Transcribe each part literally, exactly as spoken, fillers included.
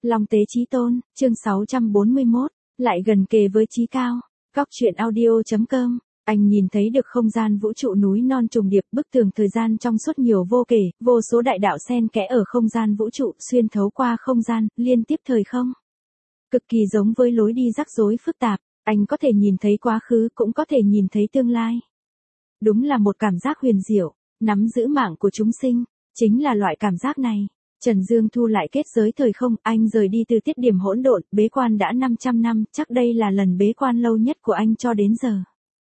Long tế chí tôn, chương sáu trăm bốn mươi mốt, lại gần kề với chí cao. Góc truyện audio.com. Anh nhìn thấy được không gian vũ trụ núi non trùng điệp, bức tường thời gian trong suốt nhiều vô kể, vô số đại đạo xen kẽ ở không gian vũ trụ, xuyên thấu qua không gian, liên tiếp thời không. Cực kỳ giống với lối đi rắc rối phức tạp, anh có thể nhìn thấy quá khứ, cũng có thể nhìn thấy tương lai. Đúng là một cảm giác huyền diệu, nắm giữ mạng của chúng sinh, chính là loại cảm giác này. Trần Dương thu lại kết giới thời không, anh rời đi từ tiết điểm hỗn độn, bế quan đã năm trăm năm, chắc đây là lần bế quan lâu nhất của anh cho đến giờ.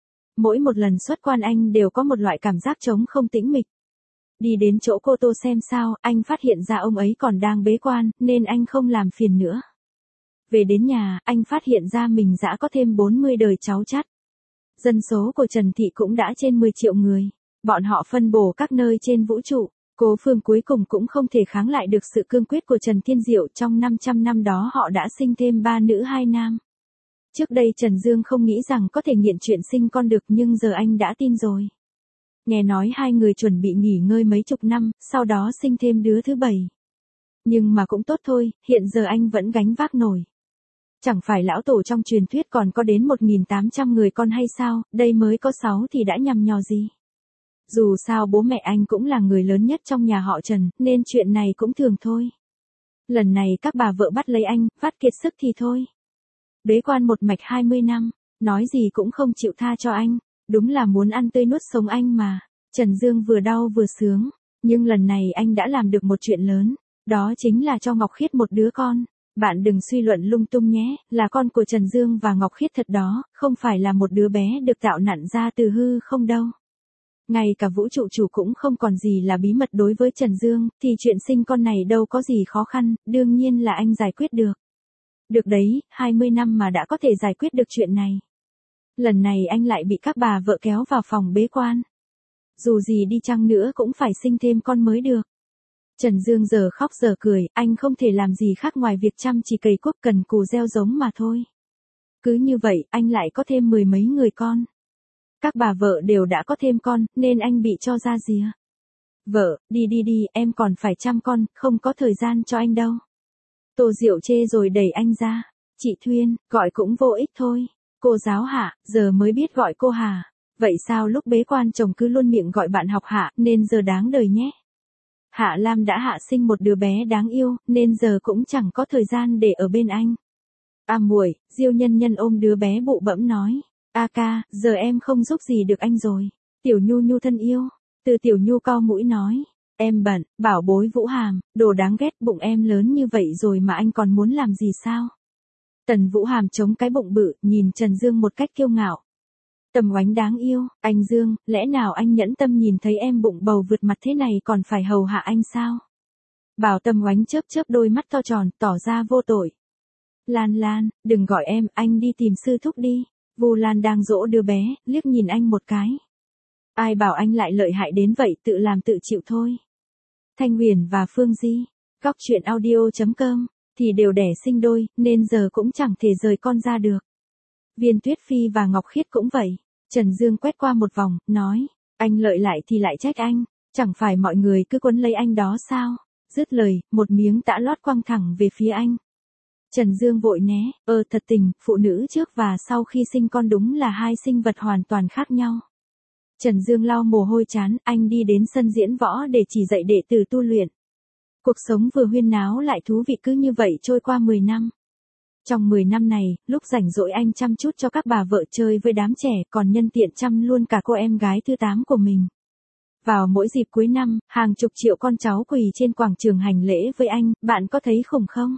Mỗi một lần xuất quan anh đều có một loại cảm giác trống không tĩnh mịch. Đi đến chỗ cô Tô xem sao, anh phát hiện ra ông ấy còn đang bế quan, nên anh không làm phiền nữa. Về đến nhà, anh phát hiện ra mình đã có thêm bốn mươi đời cháu chắt. Dân số của Trần Thị cũng đã trên mười triệu người. Bọn họ phân bổ các nơi trên vũ trụ. Cố Phương cuối cùng cũng không thể kháng lại được sự cương quyết của Trần Thiên Diệu, trong năm trăm năm đó họ đã sinh thêm ba nữ hai nam. Trước đây Trần Dương không nghĩ rằng có thể nghiện chuyện sinh con được, nhưng giờ anh đã tin rồi. Nghe nói hai người chuẩn bị nghỉ ngơi mấy chục năm, sau đó sinh thêm đứa thứ bảy. Nhưng mà cũng tốt thôi, hiện giờ anh vẫn gánh vác nổi. Chẳng phải lão tổ trong truyền thuyết còn có đến một nghìn tám trăm người con hay sao, đây mới có sáu thì đã nhằm nhò gì. Dù sao bố mẹ anh cũng là người lớn nhất trong nhà họ Trần, nên chuyện này cũng thường thôi. Lần này các bà vợ bắt lấy anh, vắt kiệt sức thì thôi. Bế quan một mạch hai mươi năm, nói gì cũng không chịu tha cho anh, đúng là muốn ăn tươi nuốt sống anh mà. Trần Dương vừa đau vừa sướng, nhưng lần này anh đã làm được một chuyện lớn, đó chính là cho Ngọc Khiết một đứa con. Bạn đừng suy luận lung tung nhé, là con của Trần Dương và Ngọc Khiết thật đó, không phải là một đứa bé được tạo nặn ra từ hư không đâu. Ngay cả vũ trụ chủ cũng không còn gì là bí mật đối với Trần Dương, thì chuyện sinh con này đâu có gì khó khăn, đương nhiên là anh giải quyết được. Được đấy, hai mươi năm mà đã có thể giải quyết được chuyện này. Lần này anh lại bị các bà vợ kéo vào phòng bế quan. Dù gì đi chăng nữa cũng phải sinh thêm con mới được. Trần Dương giờ khóc giờ cười, anh không thể làm gì khác ngoài việc chăm chỉ cày cuốc cần cù gieo giống mà thôi. Cứ như vậy, anh lại có thêm mười mấy người con. Các bà vợ đều đã có thêm con, nên anh bị cho ra rìa. Vợ, đi đi đi, em còn phải chăm con, không có thời gian cho anh đâu. Tô Diệu chê rồi đẩy anh ra. Chị Thuyên, gọi cũng vô ích thôi. Cô giáo Hạ, giờ mới biết gọi cô Hà. Vậy sao lúc bế quan chồng cứ luôn miệng gọi bạn học Hạ, nên giờ đáng đời nhé. Hạ Lam đã hạ sinh một đứa bé đáng yêu, nên giờ cũng chẳng có thời gian để ở bên anh. À muội, Diêu Nhân Nhân ôm đứa bé bụ bẫm nói. A ca, giờ em không giúp gì được anh rồi. Tiểu Nhu Nhu thân yêu. Từ Tiểu Nhu cau mũi nói. Em bận, bảo bối Vũ Hàm, đồ đáng ghét, bụng em lớn như vậy rồi mà anh còn muốn làm gì sao? Tần Vũ Hàm chống cái bụng bự, nhìn Trần Dương một cách kiêu ngạo. Tầm Oánh đáng yêu, anh Dương, lẽ nào anh nhẫn tâm nhìn thấy em bụng bầu vượt mặt thế này còn phải hầu hạ anh sao? Bảo Tầm Oánh chớp chớp đôi mắt to tròn, tỏ ra vô tội. Lan Lan, đừng gọi em, anh đi tìm sư thúc đi. Vu Lan đang dỗ đứa bé, liếc nhìn anh một cái. Ai bảo anh lại lợi hại đến vậy, tự làm tự chịu thôi. Thanh Huyền và Phương Di, góc truyện audio.com, thì đều đẻ sinh đôi, nên giờ cũng chẳng thể rời con ra được. Viên Tuyết Phi và Ngọc Khiết cũng vậy. Trần Dương quét qua một vòng, nói, anh lợi lại thì lại trách anh, chẳng phải mọi người cứ quấn lấy anh đó sao? Dứt lời, một miếng tã lót quăng thẳng về phía anh. Trần Dương vội né, ơ thật tình, phụ nữ trước và sau khi sinh con đúng là hai sinh vật hoàn toàn khác nhau. Trần Dương lau mồ hôi trán, anh đi đến sân diễn võ để chỉ dạy đệ tử tu luyện. Cuộc sống vừa huyên náo lại thú vị cứ như vậy trôi qua mười năm. Trong mười năm này, lúc rảnh rỗi anh chăm chút cho các bà vợ chơi với đám trẻ, còn nhân tiện chăm luôn cả cô em gái thứ tám của mình. Vào mỗi dịp cuối năm, hàng chục triệu con cháu quỳ trên quảng trường hành lễ với anh, bạn có thấy khủng không?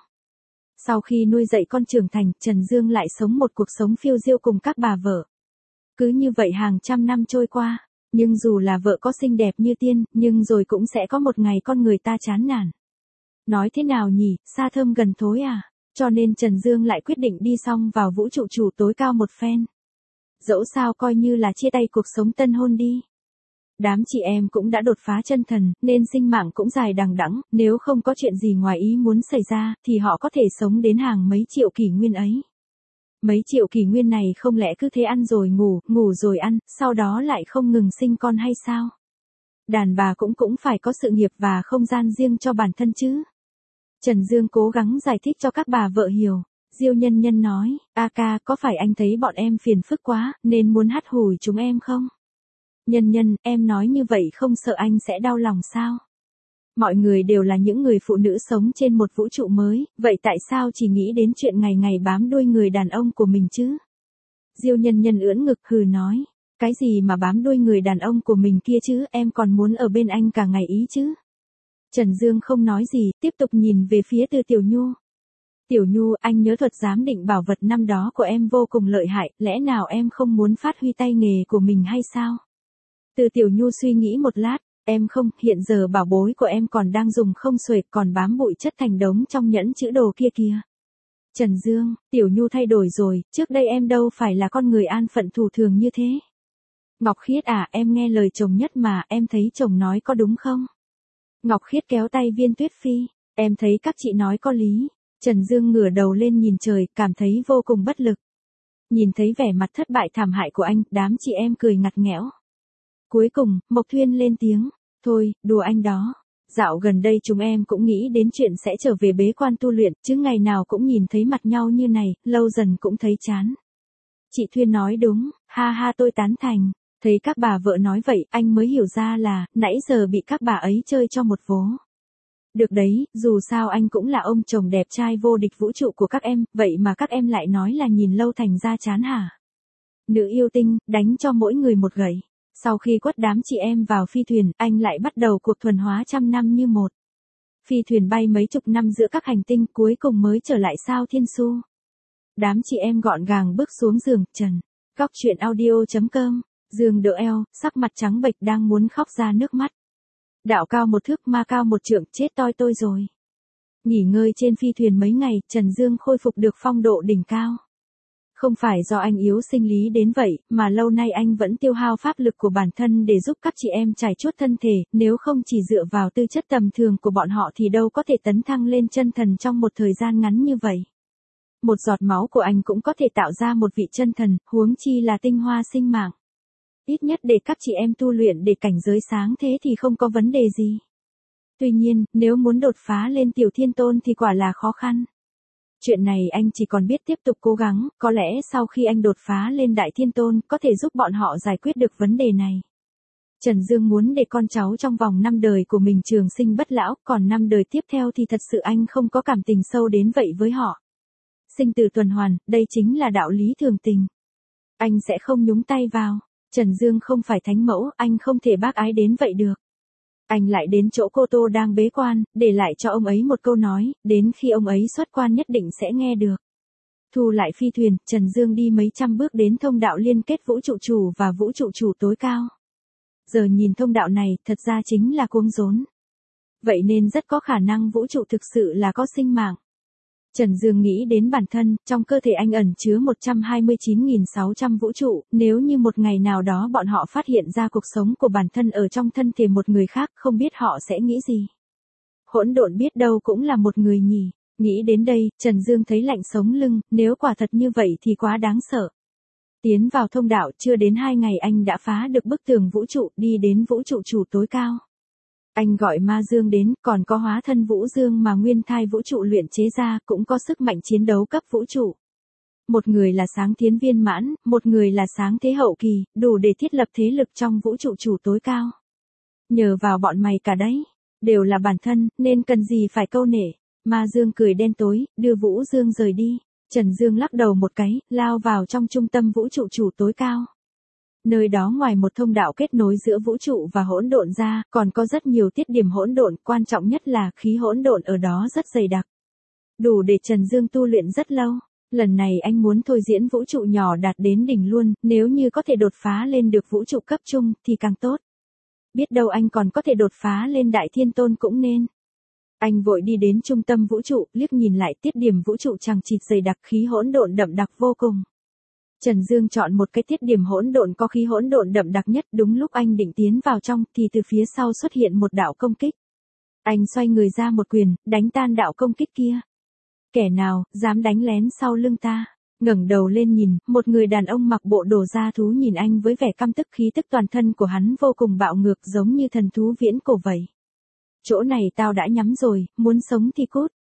Sau khi nuôi dạy con trưởng thành, Trần Dương lại sống một cuộc sống phiêu diêu cùng các bà vợ. Cứ như vậy hàng trăm năm trôi qua, nhưng dù là vợ có xinh đẹp như tiên, nhưng rồi cũng sẽ có một ngày con người ta chán nản. Nói thế nào nhỉ, xa thơm gần thối à? Cho nên Trần Dương lại quyết định đi xong vào vũ trụ chủ tối cao một phen. Dẫu sao coi như là chia tay cuộc sống tân hôn đi. Đám chị em cũng đã đột phá chân thần, nên sinh mạng cũng dài đằng đẵng, nếu không có chuyện gì ngoài ý muốn xảy ra, thì họ có thể sống đến hàng mấy triệu kỷ nguyên ấy. Mấy triệu kỷ nguyên này không lẽ cứ thế ăn rồi ngủ, ngủ rồi ăn, sau đó lại không ngừng sinh con hay sao? Đàn bà cũng cũng phải có sự nghiệp và không gian riêng cho bản thân chứ. Trần Dương cố gắng giải thích cho các bà vợ hiểu. Diêu Nhân Nhân nói, a ca có phải anh thấy bọn em phiền phức quá, nên muốn hắt hủi chúng em không? Nhân Nhân, em nói như vậy không sợ anh sẽ đau lòng sao? Mọi người đều là những người phụ nữ sống trên một vũ trụ mới, vậy tại sao chỉ nghĩ đến chuyện ngày ngày bám đuôi người đàn ông của mình chứ? Diêu Nhân Nhân ưỡn ngực hừ nói, cái gì mà bám đuôi người đàn ông của mình kia chứ, em còn muốn ở bên anh cả ngày ý chứ? Trần Dương không nói gì, tiếp tục nhìn về phía Từ Tiểu Nhu. Tiểu Nhu, anh nhớ thuật giám định bảo vật năm đó của em vô cùng lợi hại, lẽ nào em không muốn phát huy tay nghề của mình hay sao? Từ Tiểu Nhu suy nghĩ một lát, em không, hiện giờ bảo bối của em còn đang dùng không xuể, còn bám bụi chất thành đống trong nhẫn chữ đồ kia kìa. Trần Dương, Tiểu Nhu thay đổi rồi, trước đây em đâu phải là con người an phận thủ thường như thế. Ngọc Khiết à, em nghe lời chồng nhất mà, em thấy chồng nói có đúng không? Ngọc Khiết kéo tay Viên Tuyết Phi, em thấy các chị nói có lý. Trần Dương ngửa đầu lên nhìn trời, cảm thấy vô cùng bất lực. Nhìn thấy vẻ mặt thất bại thảm hại của anh, đám chị em cười ngặt nghẽo. Cuối cùng, Mộc Thuyên lên tiếng, thôi, đùa anh đó. Dạo gần đây chúng em cũng nghĩ đến chuyện sẽ trở về bế quan tu luyện, chứ ngày nào cũng nhìn thấy mặt nhau như này, lâu dần cũng thấy chán. Chị Thuyên nói đúng, ha ha tôi tán thành. Thấy các bà vợ nói vậy, anh mới hiểu ra là, nãy giờ bị các bà ấy chơi cho một vố. Được đấy, dù sao anh cũng là ông chồng đẹp trai vô địch vũ trụ của các em, vậy mà các em lại nói là nhìn lâu thành ra chán hả? Nữ yêu tinh, đánh cho mỗi người một gậy. Sau khi quất đám chị em vào phi thuyền, anh lại bắt đầu cuộc thuần hóa trăm năm như một. Phi thuyền bay mấy chục năm giữa các hành tinh, cuối cùng mới trở lại sao Thiên Su. Đám chị em gọn gàng bước xuống giường, trần. Góc truyện audio chấm com, giường đỡ eo, sắc mặt trắng bệch đang muốn khóc ra nước mắt. Đạo cao một thước ma cao một trượng, chết toi tôi rồi. Nghỉ ngơi trên phi thuyền mấy ngày, Trần Dương khôi phục được phong độ đỉnh cao. Không phải do anh yếu sinh lý đến vậy, mà lâu nay anh vẫn tiêu hao pháp lực của bản thân để giúp các chị em trải chuốt thân thể, nếu không chỉ dựa vào tư chất tầm thường của bọn họ thì đâu có thể tấn thăng lên chân thần trong một thời gian ngắn như vậy. Một giọt máu của anh cũng có thể tạo ra một vị chân thần, huống chi là tinh hoa sinh mạng. Ít nhất để các chị em tu luyện để cảnh giới sáng thế thì không có vấn đề gì. Tuy nhiên, nếu muốn đột phá lên tiểu thiên tôn thì quả là khó khăn. Chuyện này anh chỉ còn biết tiếp tục cố gắng, có lẽ sau khi anh đột phá lên đại thiên tôn, có thể giúp bọn họ giải quyết được vấn đề này. Trần Dương muốn để con cháu trong vòng năm đời của mình trường sinh bất lão, còn năm đời tiếp theo thì thật sự anh không có cảm tình sâu đến vậy với họ. Sinh tử tuần hoàn, đây chính là đạo lý thường tình. Anh sẽ không nhúng tay vào. Trần Dương không phải thánh mẫu, anh không thể bác ái đến vậy được. Anh lại đến chỗ cô Tô đang bế quan, để lại cho ông ấy một câu nói, đến khi ông ấy xuất quan nhất định sẽ nghe được. Thu lại phi thuyền, Trần Dương đi mấy trăm bước đến thông đạo liên kết vũ trụ chủ và vũ trụ chủ tối cao. Giờ nhìn thông đạo này, thật ra chính là cuống rốn. Vậy nên rất có khả năng vũ trụ thực sự là có sinh mạng. Trần Dương nghĩ đến bản thân, trong cơ thể anh ẩn chứa một trăm hai mươi chín nghìn sáu trăm vũ trụ, nếu như một ngày nào đó bọn họ phát hiện ra cuộc sống của bản thân ở trong thân thể một người khác, không biết họ sẽ nghĩ gì. Hỗn độn biết đâu cũng là một người nhỉ. Nghĩ đến đây, Trần Dương thấy lạnh sống lưng, nếu quả thật như vậy thì quá đáng sợ. Tiến vào thông đạo, chưa đến hai ngày anh đã phá được bức tường vũ trụ, đi đến vũ trụ chủ tối cao. Anh gọi Ma Dương đến, còn có hóa thân Vũ Dương mà nguyên thai vũ trụ luyện chế ra, cũng có sức mạnh chiến đấu cấp vũ trụ. Một người là sáng thiến viên mãn, một người là sáng thế hậu kỳ, đủ để thiết lập thế lực trong vũ trụ chủ tối cao. Nhờ vào bọn mày cả đấy, đều là bản thân, nên cần gì phải câu nể. Ma Dương cười đen tối, đưa Vũ Dương rời đi. Trần Dương lắc đầu một cái, lao vào trong trung tâm vũ trụ chủ tối cao. Nơi đó ngoài một thông đạo kết nối giữa vũ trụ và hỗn độn ra, còn có rất nhiều tiết điểm hỗn độn, quan trọng nhất là khí hỗn độn ở đó rất dày đặc. Đủ để Trần Dương tu luyện rất lâu. Lần này anh muốn thôi diễn vũ trụ nhỏ đạt đến đỉnh luôn, nếu như có thể đột phá lên được vũ trụ cấp trung thì càng tốt. Biết đâu anh còn có thể đột phá lên đại thiên tôn cũng nên. Anh vội đi đến trung tâm vũ trụ, liếc nhìn lại tiết điểm vũ trụ chằng chịt dày đặc, khí hỗn độn đậm đặc vô cùng. Trần Dương chọn một cái tiết điểm hỗn độn có khí hỗn độn đậm đặc nhất, đúng lúc anh định tiến vào trong thì từ phía sau xuất hiện một đạo công kích. Anh xoay người ra một quyền, đánh tan đạo công kích kia. Kẻ nào dám đánh lén sau lưng ta? Ngẩng đầu lên nhìn, một người đàn ông mặc bộ đồ da thú nhìn anh với vẻ căm tức, khí tức toàn thân của hắn vô cùng bạo ngược, giống như thần thú viễn cổ vậy. Chỗ này tao đã nhắm rồi, muốn sống thì cút.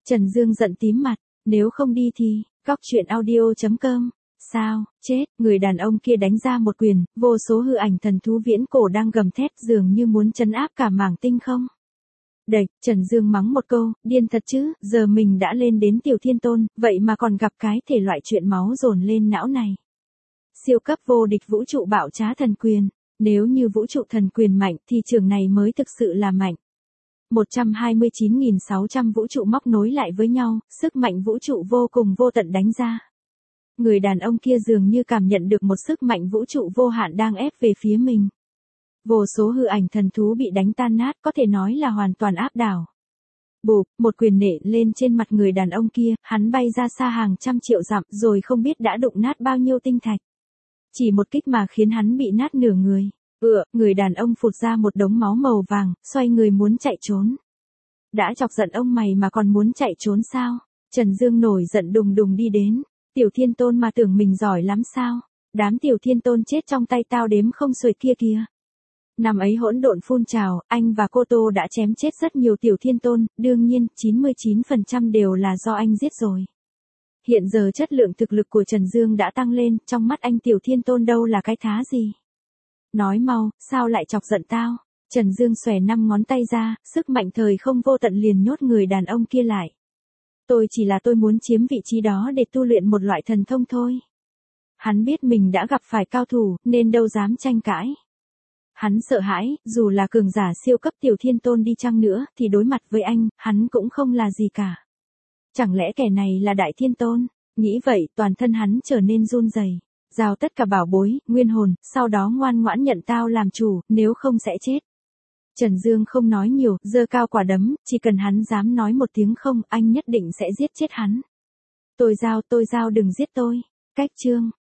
Trần Dương giận tím mặt, nếu không đi thì, cóc truyện audio chấm com. Sao, chết, người đàn ông kia đánh ra một quyền, vô số hư ảnh thần thú viễn cổ đang gầm thét dường như muốn trấn áp cả mảng tinh không. Đệch, Trần Dương mắng một câu, điên thật chứ, giờ mình đã lên đến tiểu thiên tôn, vậy mà còn gặp cái thể loại chuyện máu dồn lên não này. Siêu cấp vô địch vũ trụ bạo trá thần quyền, nếu như vũ trụ thần quyền mạnh thì trường này mới thực sự là mạnh. một trăm hai mươi chín nghìn sáu trăm vũ trụ móc nối lại với nhau, sức mạnh vũ trụ vô cùng vô tận đánh ra. Người đàn ông kia dường như cảm nhận được một sức mạnh vũ trụ vô hạn đang ép về phía mình. Vô số hư ảnh thần thú bị đánh tan nát, có thể nói là hoàn toàn áp đảo. Bụp, một quyền nện lên trên mặt người đàn ông kia, hắn bay ra xa hàng trăm triệu dặm rồi không biết đã đụng nát bao nhiêu tinh thạch. Chỉ một kích mà khiến hắn bị nát nửa người. Ựa, người đàn ông phụt ra một đống máu màu vàng, xoay người muốn chạy trốn. Đã chọc giận ông mày mà còn muốn chạy trốn sao? Trần Dương nổi giận đùng đùng đi đến. Tiểu thiên tôn mà tưởng mình giỏi lắm sao? Đám tiểu thiên tôn chết trong tay tao đếm không xuể kia kìa. Năm ấy hỗn độn phun trào, anh và cô Tô đã chém chết rất nhiều tiểu thiên tôn, đương nhiên, chín mươi chín phần trăm đều là do anh giết rồi. Hiện giờ chất lượng thực lực của Trần Dương đã tăng lên, trong mắt anh tiểu thiên tôn đâu là cái thá gì. Nói mau, sao lại chọc giận tao? Trần Dương xòe năm ngón tay ra, sức mạnh thời không vô tận liền nhốt người đàn ông kia lại. Tôi chỉ là tôi muốn chiếm vị trí đó để tu luyện một loại thần thông thôi. Hắn biết mình đã gặp phải cao thủ, nên đâu dám tranh cãi. Hắn sợ hãi, dù là cường giả siêu cấp tiểu thiên tôn đi chăng nữa, thì đối mặt với anh, hắn cũng không là gì cả. Chẳng lẽ kẻ này là đại thiên tôn? Nghĩ vậy, toàn thân hắn trở nên run rẩy. Giao tất cả bảo bối, nguyên hồn, sau đó ngoan ngoãn nhận tao làm chủ, nếu không sẽ chết. Trần Dương không nói nhiều, giơ cao quả đấm, chỉ cần hắn dám nói một tiếng không, anh nhất định sẽ giết chết hắn. Tôi Giao, tôi Giao đừng giết tôi. Cách chương.